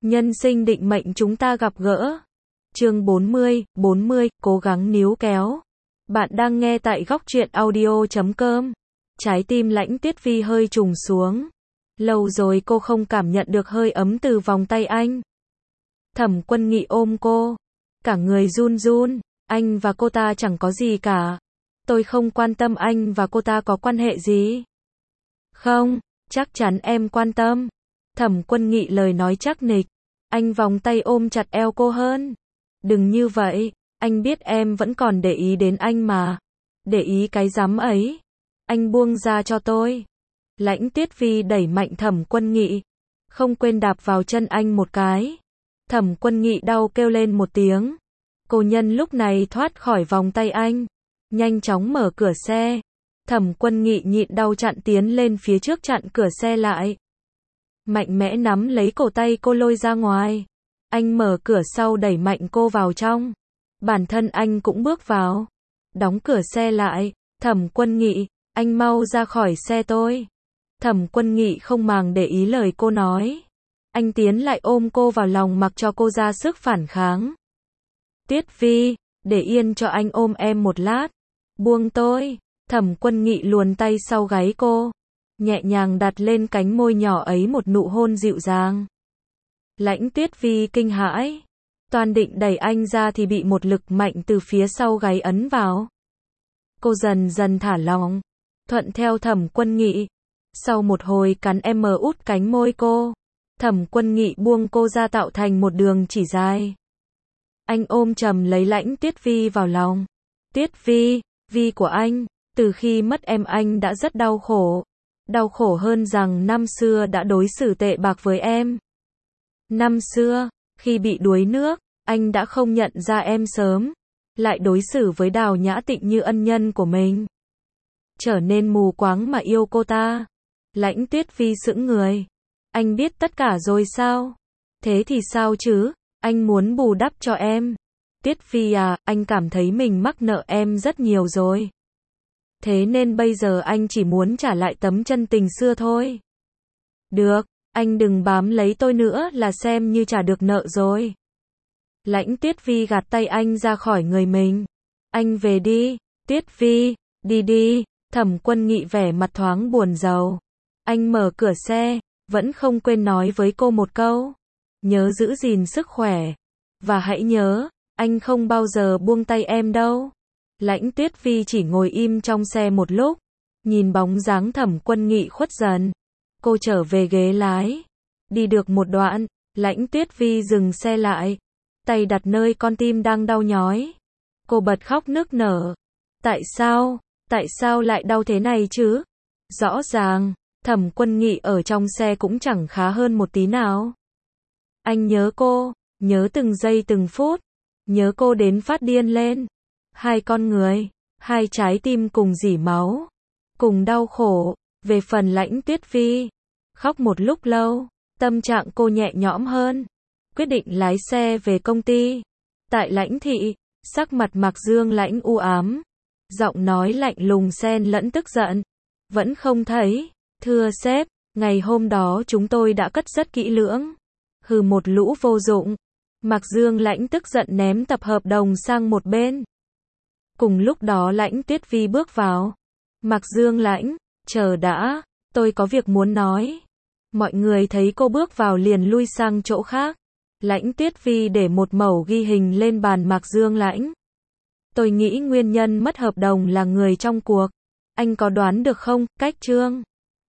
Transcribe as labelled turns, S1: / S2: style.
S1: Nhân sinh định mệnh chúng ta gặp gỡ. Chương 40, cố gắng níu kéo. Bạn đang nghe tại góc truyện audio.com. Trái tim Lãnh Tuyết Vi hơi trùng xuống. Lâu rồi cô không cảm nhận được hơi ấm từ vòng tay anh. Thẩm Quân Nghị ôm cô. Cả người run run. Anh và cô ta chẳng có gì cả. Tôi không quan tâm anh và cô ta có quan hệ gì. Không, chắc chắn em quan tâm. Thẩm Quân Nghị lời nói chắc nịch. Anh vòng tay ôm chặt eo cô hơn. Đừng như vậy, anh biết em vẫn còn để ý đến anh mà. Để ý cái rắm ấy. Anh buông ra cho tôi. Lãnh Tuyết Vi đẩy mạnh Thẩm Quân Nghị. Không quên đạp vào chân anh một cái. Thẩm Quân Nghị đau kêu lên một tiếng. Cô nhân lúc này thoát khỏi vòng tay anh. Nhanh chóng mở cửa xe. Thẩm Quân Nghị nhịn đau chặn tiến lên phía trước chặn cửa xe lại. Mạnh mẽ nắm lấy cổ tay cô lôi ra ngoài. Anh mở cửa sau đẩy mạnh cô vào trong. Bản thân anh cũng bước vào. Đóng cửa xe lại. Thẩm Quân Nghị, anh mau ra khỏi xe tôi. Thẩm Quân Nghị không màng để ý lời cô nói. Anh tiến lại ôm cô vào lòng mặc cho cô ra sức phản kháng. Tuyết Vi, để yên cho anh ôm em một lát. Buông tôi. Thẩm Quân Nghị luồn tay sau gáy cô. Nhẹ nhàng đặt lên cánh môi nhỏ ấy một nụ hôn dịu dàng. Lãnh Tuyết Vi kinh hãi. Toan định đẩy anh ra thì bị một lực mạnh từ phía sau gáy ấn vào. Cô dần dần thả lỏng. Thuận theo Thẩm Quân Nghị. Sau một hồi cắn em mờ út cánh môi cô. Thẩm Quân Nghị buông cô ra tạo thành một đường chỉ dài. Anh ôm chầm lấy Lãnh Tuyết Vi vào lòng. Tuyết Vi, Vi của anh, từ khi mất em anh đã rất đau khổ. Đau khổ hơn rằng năm xưa đã đối xử tệ bạc với em. Năm xưa, khi bị đuối nước, anh đã không nhận ra em sớm. Lại đối xử với Đào Nhã Tịnh như ân nhân của mình. Trở nên mù quáng mà yêu cô ta. Lãnh Tuyết Vi sững người. Anh biết tất cả rồi sao? Thế thì sao chứ? Anh muốn bù đắp cho em. Tuyết Vi à, anh cảm thấy mình mắc nợ em rất nhiều rồi. Thế nên bây giờ anh chỉ muốn trả lại tấm chân tình xưa thôi. Được, anh đừng bám lấy tôi nữa là xem như trả được nợ rồi. Lãnh Tuyết Vi gạt tay anh ra khỏi người mình. Anh về đi, Tuyết Vi, đi đi. Thẩm Quân Nghị vẻ mặt thoáng buồn rầu. Anh mở cửa xe, vẫn không quên nói với cô một câu. Nhớ giữ gìn sức khỏe. Và hãy nhớ, anh không bao giờ buông tay em đâu. Lãnh Tuyết Vi chỉ ngồi im trong xe một lúc. Nhìn bóng dáng Thẩm Quân Nghị khuất dần. Cô trở về ghế lái. Đi được một đoạn, Lãnh Tuyết Vi dừng xe lại. Tay đặt nơi con tim đang đau nhói. Cô bật khóc nức nở. Tại sao lại đau thế này chứ? Rõ ràng, Thẩm Quân Nghị ở trong xe cũng chẳng khá hơn một tí nào. Anh nhớ cô, nhớ từng giây từng phút. Nhớ cô đến phát điên lên. Hai con người, hai trái tim cùng rỉ máu. Cùng đau khổ. Về phần Lãnh Tuyết Vi, khóc một lúc lâu, tâm trạng cô nhẹ nhõm hơn. Quyết định lái xe về công ty. Tại Lãnh thị, sắc mặt Mạc Dương Lãnh u ám. Giọng nói lạnh lùng xen lẫn tức giận. Vẫn không thấy. Thưa sếp, ngày hôm đó chúng tôi đã cất rất kỹ lưỡng. Hừ, một lũ vô dụng. Mạc Dương Lãnh tức giận ném tập hợp đồng sang một bên. Cùng lúc đó Lãnh Tuyết Vi bước vào. Mạc Dương Lãnh, chờ đã, tôi có việc muốn nói. Mọi người thấy cô bước vào liền lui sang chỗ khác. Lãnh Tuyết Vi để một mẩu ghi hình lên bàn Mạc Dương Lãnh. Tôi nghĩ nguyên nhân mất hợp đồng là người trong cuộc. Anh có đoán được không? Cách Trương